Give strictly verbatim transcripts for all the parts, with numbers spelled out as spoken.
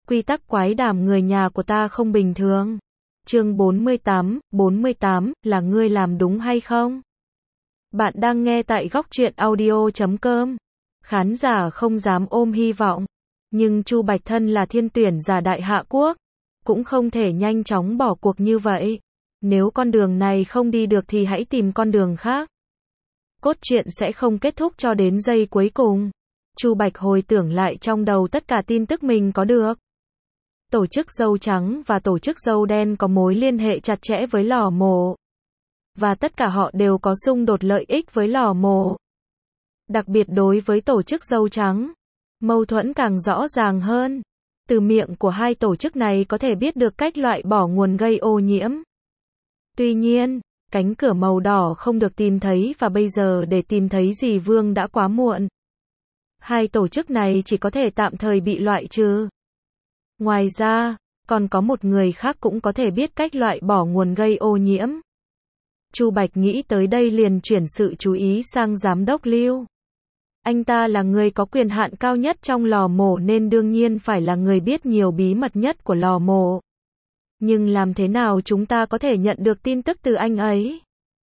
Quy tắc quái đàm người nhà của ta không bình thường. Chương bốn mươi tám, bốn mươi tám, là ngươi làm đúng hay không? Bạn đang nghe tại góc truyện audio chấm com. Khán giả không dám ôm hy vọng, nhưng Chu Bạch thân là thiên tuyển giả Đại Hạ Quốc, cũng không thể nhanh chóng bỏ cuộc như vậy. Nếu con đường này không đi được thì hãy tìm con đường khác. Cốt truyện sẽ không kết thúc cho đến giây cuối cùng. Chu Bạch hồi tưởng lại trong đầu tất cả tin tức mình có được. Tổ chức dâu trắng và tổ chức dâu đen có mối liên hệ chặt chẽ với lò mổ. Và tất cả họ đều có xung đột lợi ích với lò mổ. Đặc biệt đối với tổ chức dâu trắng, mâu thuẫn càng rõ ràng hơn. Từ miệng của hai tổ chức này có thể biết được cách loại bỏ nguồn gây ô nhiễm. Tuy nhiên, cánh cửa màu đỏ không được tìm thấy và bây giờ để tìm thấy dì Vương đã quá muộn. Hai tổ chức này chỉ có thể tạm thời bị loại trừ. Ngoài ra, còn có một người khác cũng có thể biết cách loại bỏ nguồn gây ô nhiễm. Chu Bạch nghĩ tới đây liền chuyển sự chú ý sang giám đốc Lưu. Anh ta là người có quyền hạn cao nhất trong lò mổ nên đương nhiên phải là người biết nhiều bí mật nhất của lò mổ. Nhưng làm thế nào chúng ta có thể nhận được tin tức từ anh ấy?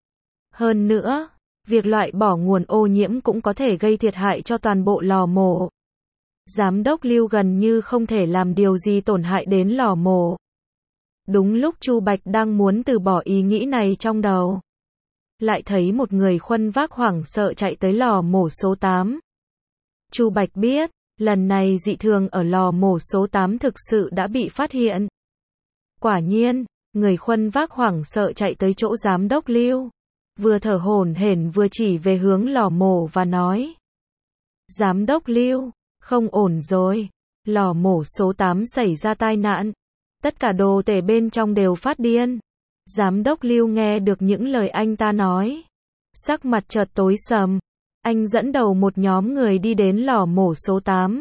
Hơn nữa, việc loại bỏ nguồn ô nhiễm cũng có thể gây thiệt hại cho toàn bộ lò mổ. Giám đốc Lưu gần như không thể làm điều gì tổn hại đến lò mổ. Đúng lúc Chu Bạch đang muốn từ bỏ ý nghĩ này trong đầu, lại thấy một người khuân vác hoảng sợ chạy tới lò mổ số tám. Chu Bạch biết, lần này dị thường ở lò mổ số tám thực sự đã bị phát hiện. Quả nhiên, người khuân vác hoảng sợ chạy tới chỗ giám đốc Lưu, vừa thở hổn hển vừa chỉ về hướng lò mổ và nói: Giám đốc Lưu, không ổn rồi, lò mổ số tám xảy ra tai nạn, tất cả đồ tể bên trong đều phát điên. Giám đốc Lưu nghe được những lời anh ta nói, sắc mặt chợt tối sầm. Anh dẫn đầu một nhóm người đi đến lò mổ số tám.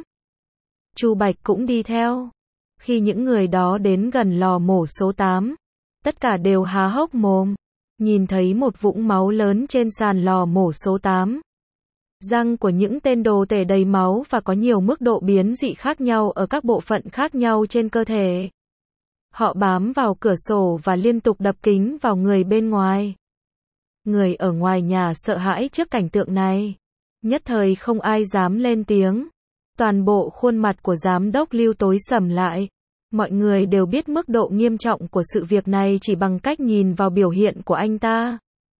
Chu Bạch cũng đi theo. Khi những người đó đến gần lò mổ số tám, tất cả đều há hốc mồm, nhìn thấy một vũng máu lớn trên sàn lò mổ số tám. Răng của những tên đồ tể đầy máu và có nhiều mức độ biến dị khác nhau ở các bộ phận khác nhau trên cơ thể. Họ bám vào cửa sổ và liên tục đập kính vào người bên ngoài. Người ở ngoài nhà sợ hãi trước cảnh tượng này. Nhất thời không ai dám lên tiếng. Toàn bộ khuôn mặt của giám đốc Lưu tối sầm lại. Mọi người đều biết mức độ nghiêm trọng của sự việc này chỉ bằng cách nhìn vào biểu hiện của anh ta.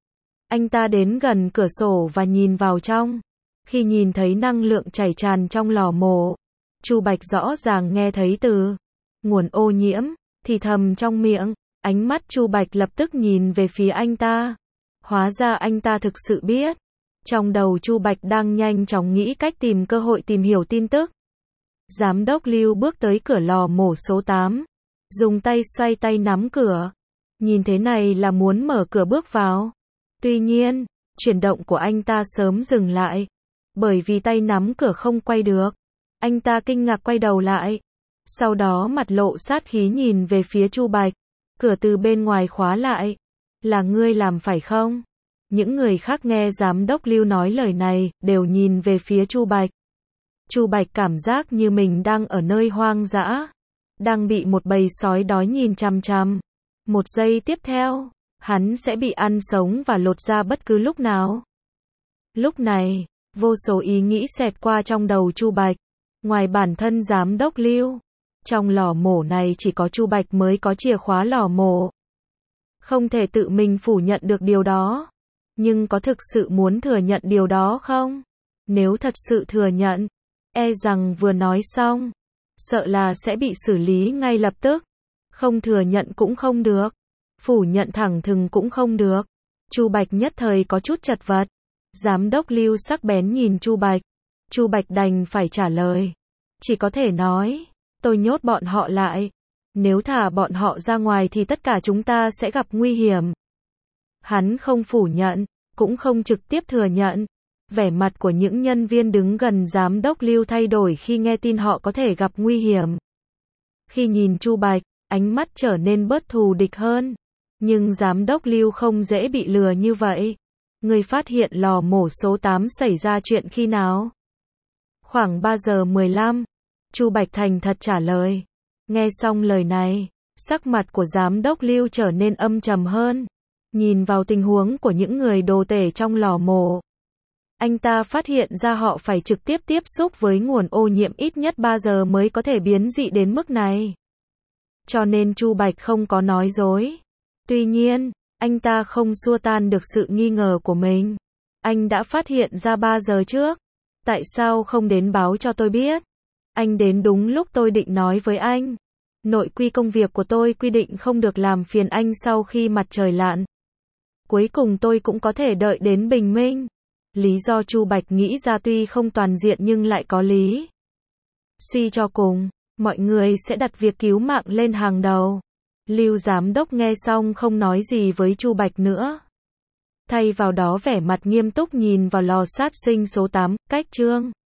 Anh ta đến gần cửa sổ và nhìn vào trong. Khi nhìn thấy năng lượng chảy tràn trong lò mổ, Chu Bạch rõ ràng nghe thấy từ nguồn ô nhiễm, thì thầm trong miệng. Ánh mắt Chu Bạch lập tức nhìn về phía anh ta. Hóa ra anh ta thực sự biết. Trong đầu Chu Bạch đang nhanh chóng nghĩ cách tìm cơ hội tìm hiểu tin tức. Giám đốc Lưu bước tới cửa lò mổ số tám, dùng tay xoay tay nắm cửa. Nhìn thế này là muốn mở cửa bước vào. Tuy nhiên, chuyển động của anh ta sớm dừng lại, bởi vì tay nắm cửa không quay được. Anh ta kinh ngạc quay đầu lại, sau đó mặt lộ sát khí nhìn về phía Chu Bạch. Cửa từ bên ngoài khóa lại. Là ngươi làm phải không? Những người khác nghe giám đốc Lưu nói lời này, đều nhìn về phía Chu Bạch. Chu Bạch cảm giác như mình đang ở nơi hoang dã, đang bị một bầy sói đói nhìn chằm chằm. Một giây tiếp theo, hắn sẽ bị ăn sống và lột da bất cứ lúc nào. Lúc này, vô số ý nghĩ xẹt qua trong đầu Chu Bạch. Ngoài bản thân giám đốc Lưu, trong lò mổ này chỉ có Chu Bạch mới có chìa khóa lò mổ. Không thể tự mình phủ nhận được điều đó. Nhưng có thực sự muốn thừa nhận điều đó không? Nếu thật sự thừa nhận, e rằng vừa nói xong, sợ là sẽ bị xử lý ngay lập tức. Không thừa nhận cũng không được, phủ nhận thẳng thừng cũng không được. Chu Bạch nhất thời có chút chật vật. Giám đốc Lưu sắc bén nhìn Chu Bạch. Chu Bạch đành phải trả lời. Chỉ có thể nói, tôi nhốt bọn họ lại. Nếu thả bọn họ ra ngoài thì tất cả chúng ta sẽ gặp nguy hiểm. Hắn không phủ nhận, cũng không trực tiếp thừa nhận. Vẻ mặt của những nhân viên đứng gần giám đốc Lưu thay đổi khi nghe tin họ có thể gặp nguy hiểm. Khi nhìn Chu Bạch, ánh mắt trở nên bớt thù địch hơn. Nhưng giám đốc Lưu không dễ bị lừa như vậy. Người phát hiện lò mổ số tám xảy ra chuyện khi nào? Khoảng ba giờ mười lăm. Chu Bạch thành thật trả lời. Nghe xong lời này, sắc mặt của giám đốc Lưu trở nên âm trầm hơn. Nhìn vào tình huống của những người đồ tể trong lò mổ, anh ta phát hiện ra họ phải trực tiếp tiếp xúc với nguồn ô nhiễm ít nhất ba giờ mới có thể biến dị đến mức này. Cho nên Chu Bạch không có nói dối. Tuy nhiên, anh ta không xua tan được sự nghi ngờ của mình. Anh đã phát hiện ra ba giờ trước. Tại sao không đến báo cho tôi biết? Anh đến đúng lúc tôi định nói với anh. Nội quy công việc của tôi quy định không được làm phiền anh sau khi mặt trời lặn. Cuối cùng tôi cũng có thể đợi đến bình minh. Lý do Chu Bạch nghĩ ra tuy không toàn diện nhưng lại có lý. Suy cho cùng, mọi người sẽ đặt việc cứu mạng lên hàng đầu. Lưu giám đốc nghe xong không nói gì với Chu Bạch nữa. Thay vào đó vẻ mặt nghiêm túc nhìn vào lò sát sinh số tám, cách chương.